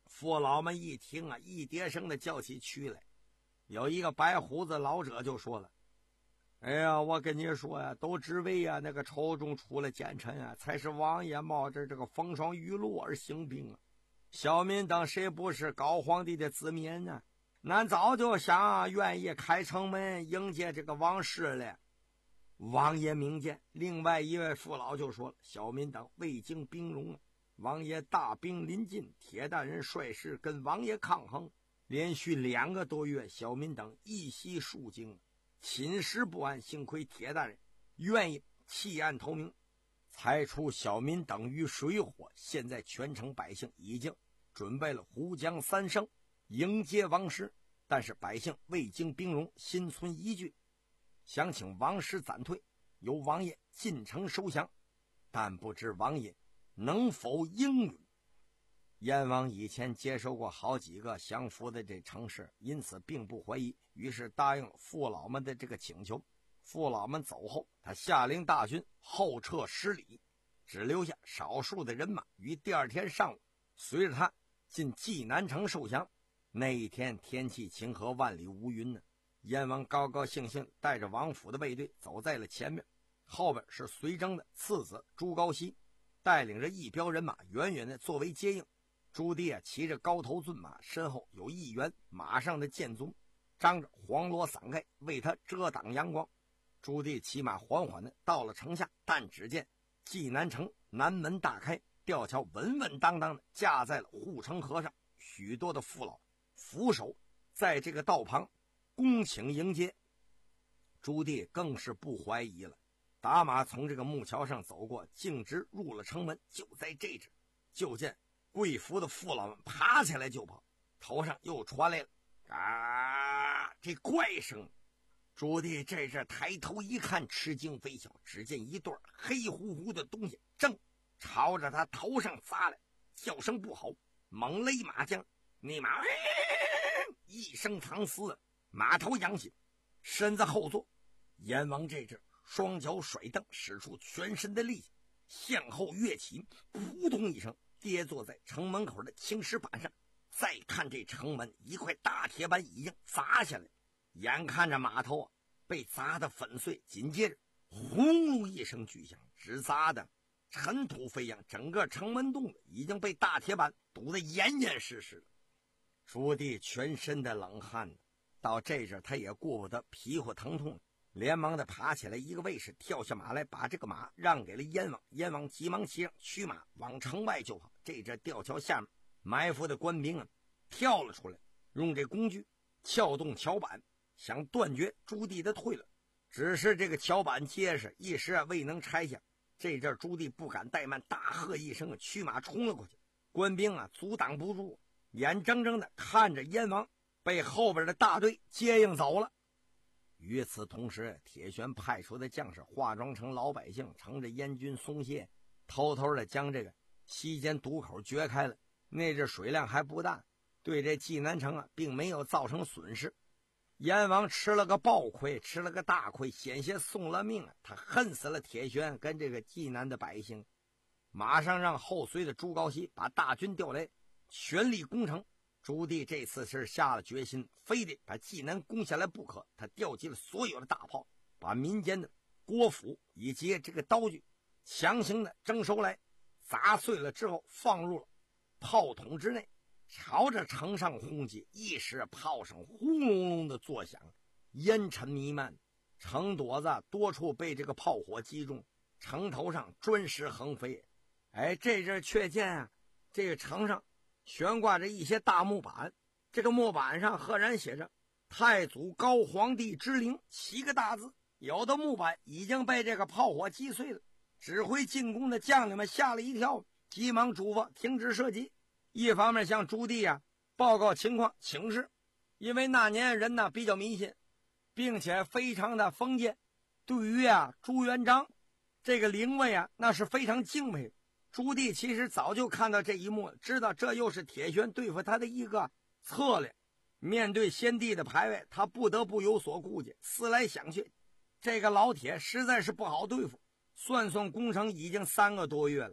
父老们一听啊，一叠声的叫起屈来。有一个白胡子老者就说了：“哎呀，我跟你说呀，都只为呀那个朝中出了奸臣啊，才是王爷冒着这个风霜雨露而行兵啊。小民等谁不是高皇帝的子民呢？俺早就想、啊、愿意开城门迎接这个王室了。”王爷明鉴，另外一位父老就说了：“小民等未经兵戎啊，王爷大兵临近，铁大人率师跟王爷抗衡，连续两个多月，小民等一息数惊，寝食不安。幸亏铁大人愿意弃暗投明，才除小民等于水火。现在全城百姓已经准备了胡将三升迎接王师，但是百姓未经兵戎，心存疑惧，想请王师暂退，由王爷进城收降，但不知王爷能否应允。”燕王以前接受过好几个降服的这城市，因此并不怀疑，于是答应了父老们的这个请求。父老们走后，他下令大军后撤十里，只留下少数的人马于第二天上午随着他进济南城受降。那一天天气晴和，万里无云呢。燕王高高兴兴带着王府的卫队走在了前面，后边是随征的次子朱高煦，带领着一彪人马远远的作为接应。朱棣啊，骑着高头骏马，身后有一员马上的剑宗，张着黄罗伞盖为他遮挡阳光。朱棣骑马缓缓的到了城下，但只见济南城南门大开，吊桥稳稳当当的架在了护城河上，许多的父老扶手在这个道旁恭请迎接。朱棣更是不怀疑了，打马从这个木桥上走过，径直入了城门。就在这时，就见贵服的父老们爬起来就跑，头上又传来了啊这怪声。朱棣这阵抬头一看，吃惊非小，只见一对黑乎乎的东西正朝着他头上砸来，叫声不好，猛勒马缰，那马一声长嘶，马头扬起，身子后坐。燕王这阵双脚甩蹬，使出全身的力气，向后跃起，扑通一声跌坐在城门口的青石板上。再看这城门，一块大铁板已经砸下来，眼看着马头啊被砸得粉碎，紧接着轰隆一声巨响，只砸的尘土飞扬，整个城门洞子已经被大铁板堵得严严实实了。朱棣全身的冷汗，到这阵他也顾不得皮肤疼痛，连忙的爬起来，一个卫士跳下马来，把这个马让给了燕王。燕王急忙骑上驱马往城外就跑。这阵吊桥下面埋伏的官兵啊跳了出来，用这工具撬动桥板，想断绝朱棣的退路。只是这个桥板结实，一时啊未能拆下。这阵朱棣不敢怠慢，大喝一声，驱马冲了过去。官兵啊阻挡不住，眼睁睁的看着燕王被后边的大队接应走了。与此同时，铁旋派出的将士化妆成老百姓，乘着燕军松懈，偷偷的将这个西间堵口掘开了。那阵水量还不大，对这济南城啊并没有造成损失。燕王吃了个暴亏，吃了个大亏，险些送了命啊！他恨死了铁旋跟这个济南的百姓，马上让后随的朱高煦把大军调来，全力攻城。朱棣这次是下了决心，非得把济南攻下来不可。他调集了所有的大炮，把民间的国斧以及这个刀具强行的征收来，砸碎了之后放入了炮筒之内，朝着城上轰击。一时炮声轰隆隆的作响，烟尘弥漫，城垛子多处被这个炮火击中，城头上砖石横飞。哎，这阵却见啊，这个城上悬挂着一些大木板，这个木板上赫然写着太祖高皇帝之灵七个大字。有的木板已经被这个炮火击碎了，指挥进攻的将领们吓了一跳，急忙嘱咐停止射击，一方面向朱棣啊报告情况请示。因为那年人呢比较迷信，并且非常的封建，对于啊朱元璋这个灵位啊那是非常敬佩。朱棣其实早就看到这一幕，知道这又是铁旋对付他的一个策略。面对先帝的排位，他不得不有所顾忌。思来想去，这个老铁实在是不好对付。算算攻城已经三个多月了，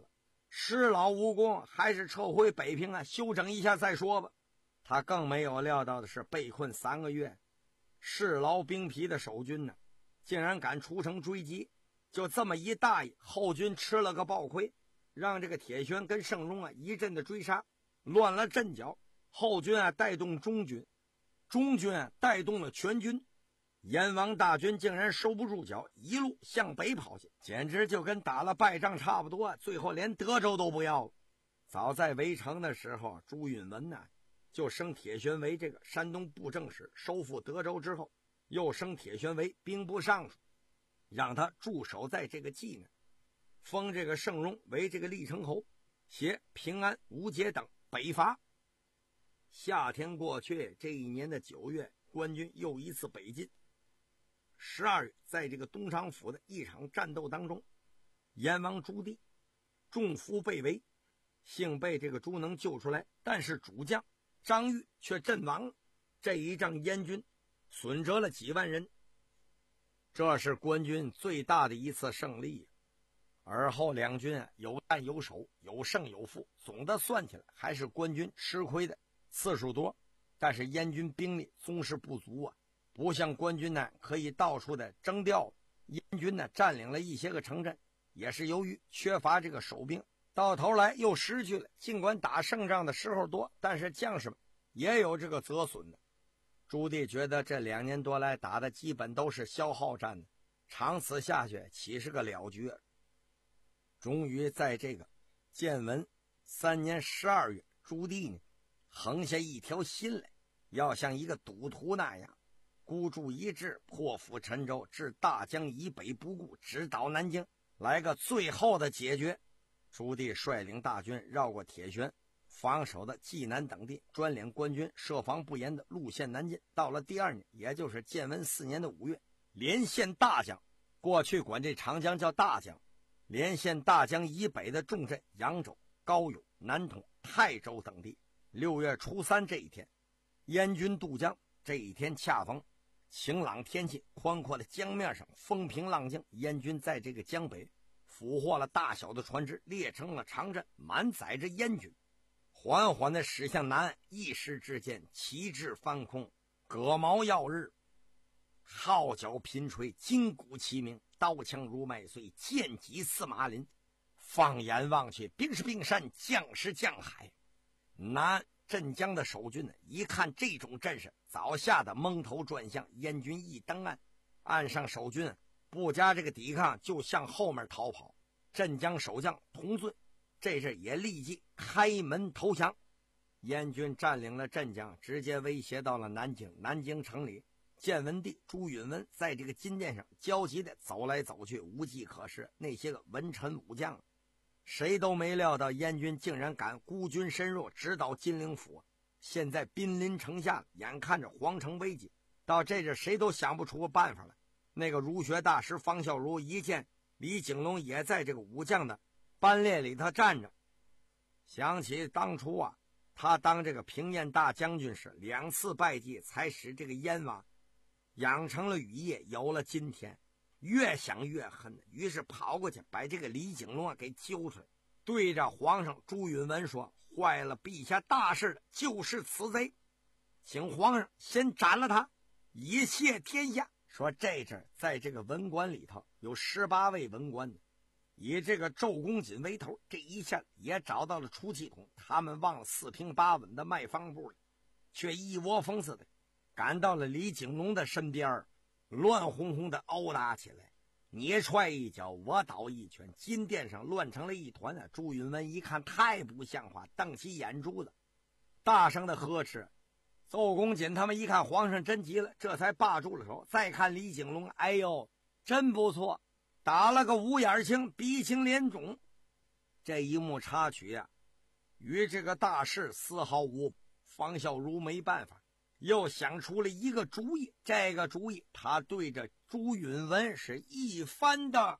时老无功，还是撤回北平啊，休整一下再说吧。他更没有料到的是，被困三个月，势劳兵疲的守军呢，竟然敢出城追击。就这么一大意，后军吃了个暴亏，让这个铁宣跟盛荣啊一阵的追杀，乱了阵脚。后军啊带动中军，中军啊带动了全军，燕王大军竟然收不住脚，一路向北跑去，简直就跟打了败仗差不多，最后连德州都不要了。早在围城的时候，朱允文呢就升铁宣为这个山东布政使，收复德州之后，又升铁宣为兵部尚书，让他驻守在这个济南，封这个盛荣为这个历城侯，携平安、吴节等北伐。夏天过去，这一年的九月，官军又一次北进。十二月，在这个东昌府的一场战斗当中，燕王朱棣中伏被围，幸被这个朱能救出来，但是主将张玉却阵亡了。这一仗燕军损折了几万人，这是官军最大的一次胜利。而后两军啊有战有守，有胜有负，总的算起来还是官军吃亏的次数多，但是燕军兵力总是不足啊，不像官军呢可以到处的征调。燕军呢占领了一些个城镇，也是由于缺乏这个守兵，到头来又失去了。尽管打胜仗的时候多，但是将士们也有这个折损的。朱棣觉得这两年多来打的基本都是消耗战的，长此下去岂是个了决？终于在这个建文三年十二月，朱棣呢横下一条心来，要像一个赌徒那样孤注一掷，破釜沉舟，至大江以北不顾，直捣南京，来个最后的解决。朱棣率领大军绕过铁宣，防守的济南等地，专领官军设防不严的路线南进。到了第二年，也就是建文四年的五月，连线大江，过去管这长江叫大江，连线大江以北的重镇扬州、高邮、南通、泰州等地。六月初三这一天，燕军渡江，这一天恰逢晴朗天气，宽阔的江面上风平浪静。燕军在这个江北俘获了大小的船只，列成了长阵，满载着燕军，缓缓地驶向南岸。一时之间，旗帜翻空，戈矛耀日，号角频吹，金鼓齐鸣，刀枪如麦穗，剑戟似马林。放眼望去，兵是兵山，将是将海。南镇江的守军呢，一看这种阵势，早吓得蒙头转向。燕军一登岸，岸上守军不加这个抵抗，就向后面逃跑。镇江守将童遵这阵也立即开门投降。燕军占领了镇江，直接威胁到了南京。南京城里，建文帝朱允文在这个金殿上焦急地走来走去，无计可施。那些个文臣武将谁都没料到燕军竟然敢孤军深入，直捣金陵府。现在兵临城下，眼看着皇城危急，到这阵谁都想不出个办法来。那个儒学大师方孝孺一见李景龙也在这个武将的班列里头站着，想起当初啊，他当这个平燕大将军时，两次败绩才使这个燕王养成了羽翼，有了今天。越想越恨，于是跑过去把这个李景龙啊给揪出来，对着皇上朱允文说：坏了陛下大事的就是此贼，请皇上先斩了他，以谢天下。说这阵在这个文官里头有十八位文官的，以这个周公瑾为头，这一下也找到了出气筒。他们往四平八稳的卖方部里，却一窝蜂似的赶到了李景龙的身边，乱哄哄的殴打起来，你踹一脚，我倒一拳，金殿上乱成了一团啊！朱允文一看太不像话，瞪起眼珠子，大声的呵斥。邹公瑾他们一看皇上真急了，这才罢住了手。再看李景龙，哎呦，真不错，打了个五眼青，鼻青脸肿。这一幕插曲啊，与这个大事丝毫无补。方孝孺没办法，又想出了一个主意。这个主意，他对着朱允文是一番的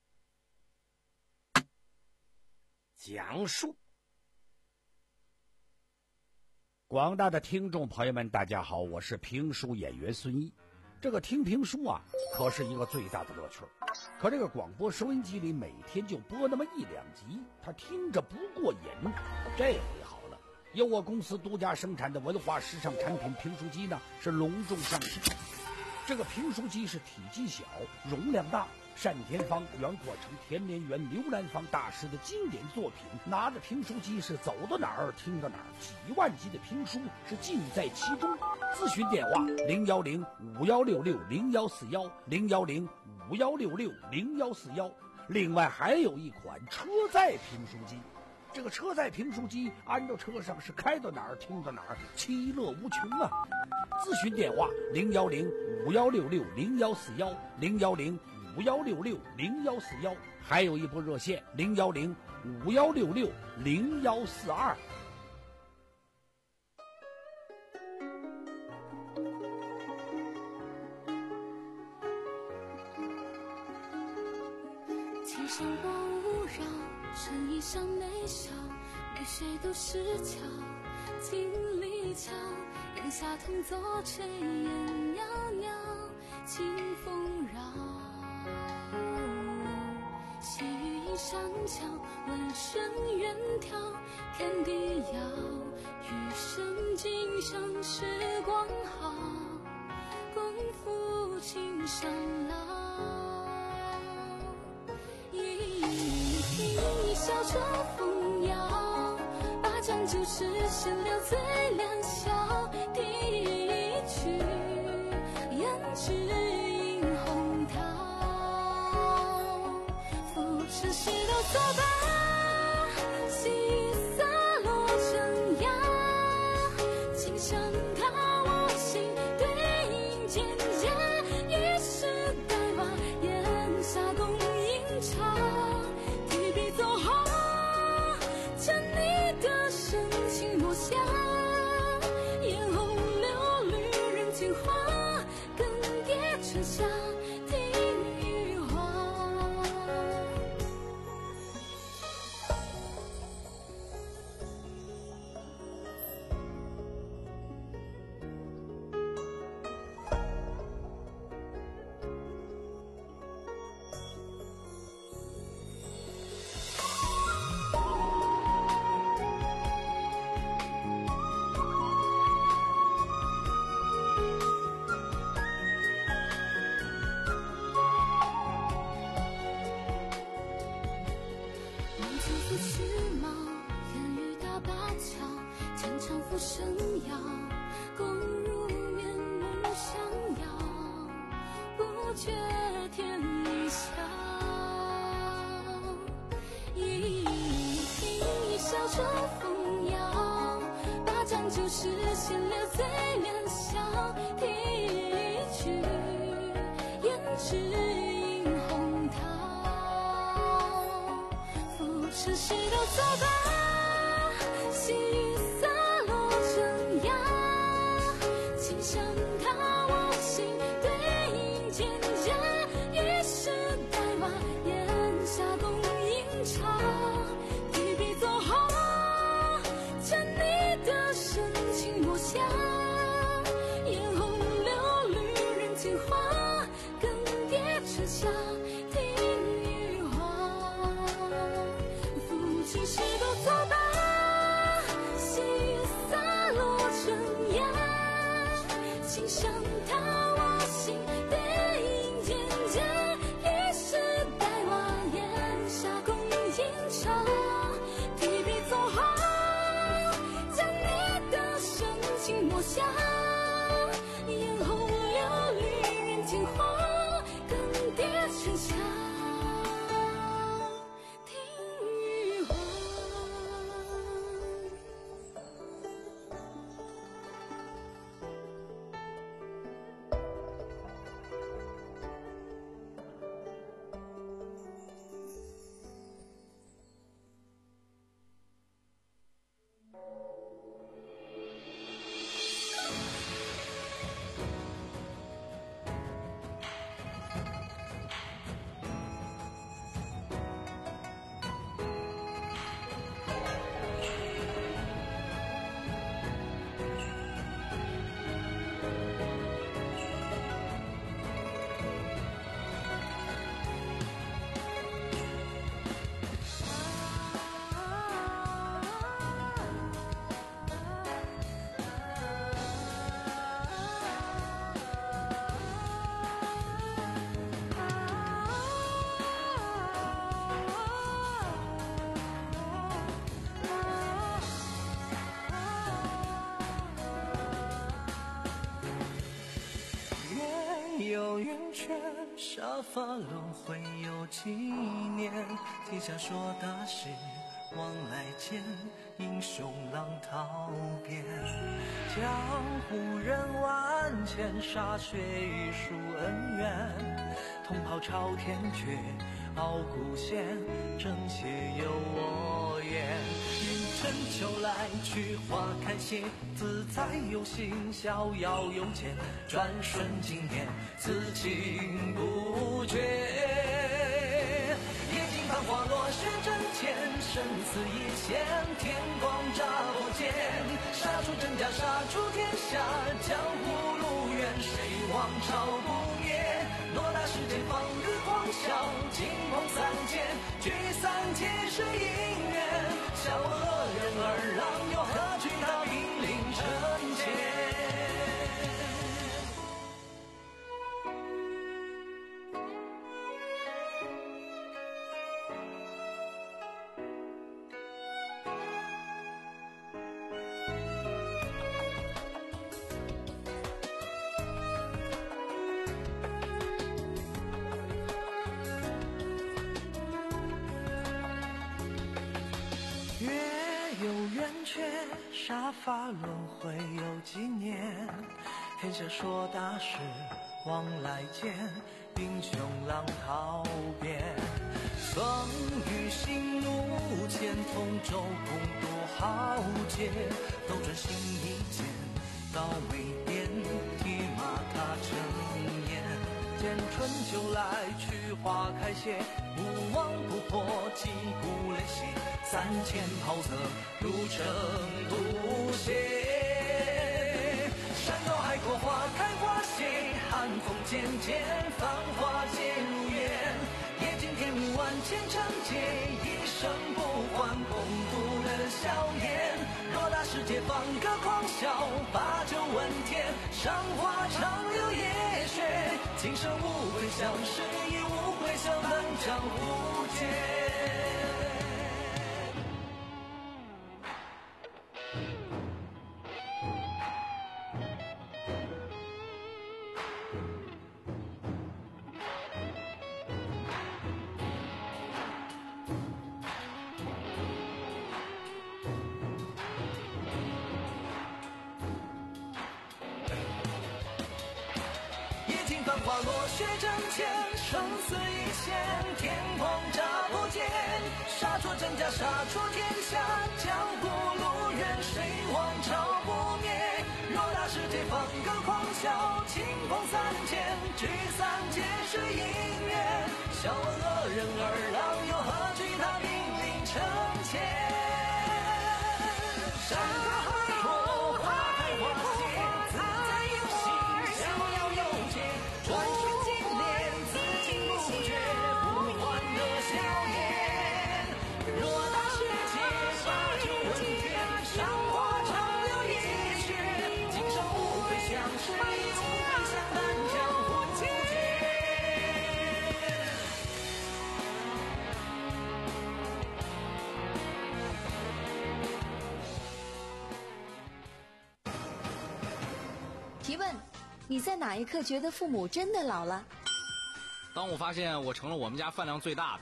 讲述。 广大的听众朋友们，大家好，我是评书演员孙一。 这个听评书啊，可是一个最大的乐趣。可这个广播收音机里每天就播那么一两集，他听着不过瘾。这回好了，由我公司独家生产的文化时尚产品评书机呢，是隆重上市。这个评书机是体积小，容量大，单田芳、袁阔成、田连元、刘兰芳大师的经典作品，拿着评书机是走到哪儿听到哪儿，几万集的评书是尽在其中。咨询电话零幺零五幺六六零幺四幺零幺零五幺六六零幺四幺。另外还有一款车载评书机，这个车载评书机安到车上是开到哪儿听到哪儿，其乐无穷啊！咨询电话零幺零五幺六六零幺四幺零幺零五幺六六零幺四幺，还有一部热线零幺零五幺六六零幺四二。 千山波无扰，春意上眉梢，与谁都是桥，金里桥，檐下同坐炊烟袅袅，清风绕。细雨映山桥，闻声远眺，天地遥，余生今生时光好，共赴青山老。一笑车风摇，八盏酒是闲聊最良宵。第一曲胭脂映红桃，浮世西楼作罢，细雨洒落成崖，清香他我心对影蒹葭，于是带瓦檐下共饮茶。下烟红柳绿人间花，更迭春夏听雨花。声摇，共入眠梦相邀，不觉天已晓。一听一笑车风摇，八盏酒是闲聊最良宵。听一曲胭脂映红桃，浮世西楼作罢，细雨洒落成崖，清香他我心对影蒹葭，于是带瓦檐下共饮茶，提笔作画，将你的深情墨下，烟红柳绿人间花，更迭春夏听雨花，抚琴西楼作罢，细雨洒落成崖，清香他我心对影蒹葭，于是带瓦檐下共饮茶，提笔作画，将你的深情墨下，烟红柳绿人间花，更迭春夏听雨花。 有圆缺，沙发轮回有几年，天下说大事往来间，英雄浪淘遍。江湖人万千，歃血一书恩怨，同袍朝天阙，傲骨弦，正邪由我言。云尘秋来去，花开谢，自在有心，逍遥有间，转瞬经年，此情不绝。夜静繁华落雪阵前，生死一线，天光乍不见。杀出真假，杀出天下，江湖路远，谁王朝不灭？偌大世界，放日狂笑，惊梦三千，聚散皆是因缘。笑恶人儿郎，又何惧他引领尘间？有圆缺，沙发轮回有几年，天下说大事往来间，英雄浪淘遍。风雨行路前，同舟共度豪杰，斗转星移间，到未变，提马踏尘烟。见春秋来去，花开谢，不忘不破，击鼓擂血，三千袍泽如成图写。山高海阔，花开花谢，寒风渐渐，繁华皆如烟。夜尽天明，万千长街，一生不换，共度的硝烟。偌大世界，放歌狂笑，把酒问天，赏花长流夜雪。今生无悔相识，亦无悔相伴江湖间。花落雪阵前，生死一线，天光乍不见。杀出真假，杀出天下，江湖路远，谁王朝不灭？偌大世界，放歌狂笑，清风三千，聚散皆是因缘。笑问恶人儿郎，又何惧他兵临城前？山高海阔，花开花谢，自在有心，逍遥有节。转瞬经年，此情不绝，不换的硝烟。偌大世界，把酒问天，赏花长流夜雪。今生无悔相识，亦无悔相伴江湖间。 提问：你在哪一刻觉得父母真的老了？ 当我发现我成了我们家饭量最大的。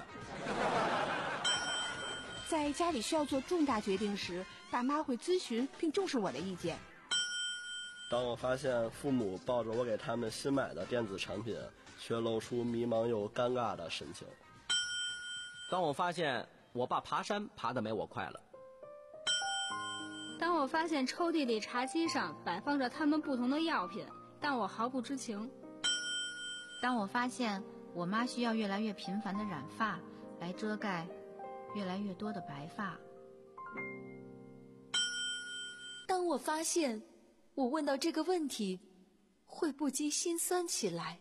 在家里需要做重大决定时，爸妈会咨询并重视我的意见。 当我发现父母抱着我给他们新买的电子产品，却露出迷茫又尴尬的神情。 当我发现我爸爬山爬得没我快了。 当我发现抽屉里茶几上摆放着他们不同的药品，但我毫不知情。 当我发现我妈需要越来越频繁的染发，来遮盖越来越多的白发。 当我发现我问到这个问题，会不禁心酸起来。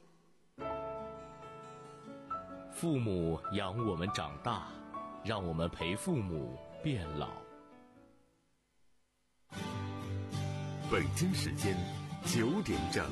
父母养我们长大，让我们陪父母变老。北京时间九点整。